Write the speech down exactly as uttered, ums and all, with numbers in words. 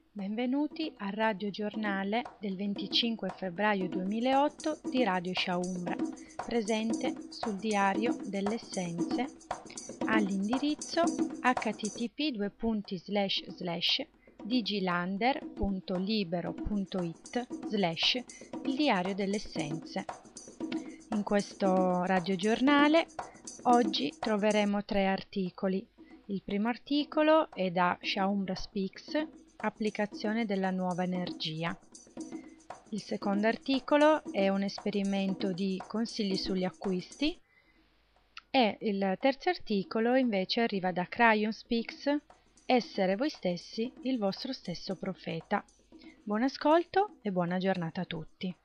Benvenuti al Radio Giornale del venticinque febbraio duemilaotto di Radio Shaumbra, presente sul Diario delle Essenze all'indirizzo h t t p due punti slash slash digilander punto libero punto it slash il Diario delle Essenze. In questo radiogiornale oggi troveremo tre articoli. Il primo articolo è da Shaumbra Speaks, applicazione della nuova energia. Il secondo articolo è un esperimento di consigli sugli acquisti e il terzo articolo invece arriva da Crayon Speaks, essere voi stessi il vostro stesso profeta. Buon ascolto e buona giornata a tutti.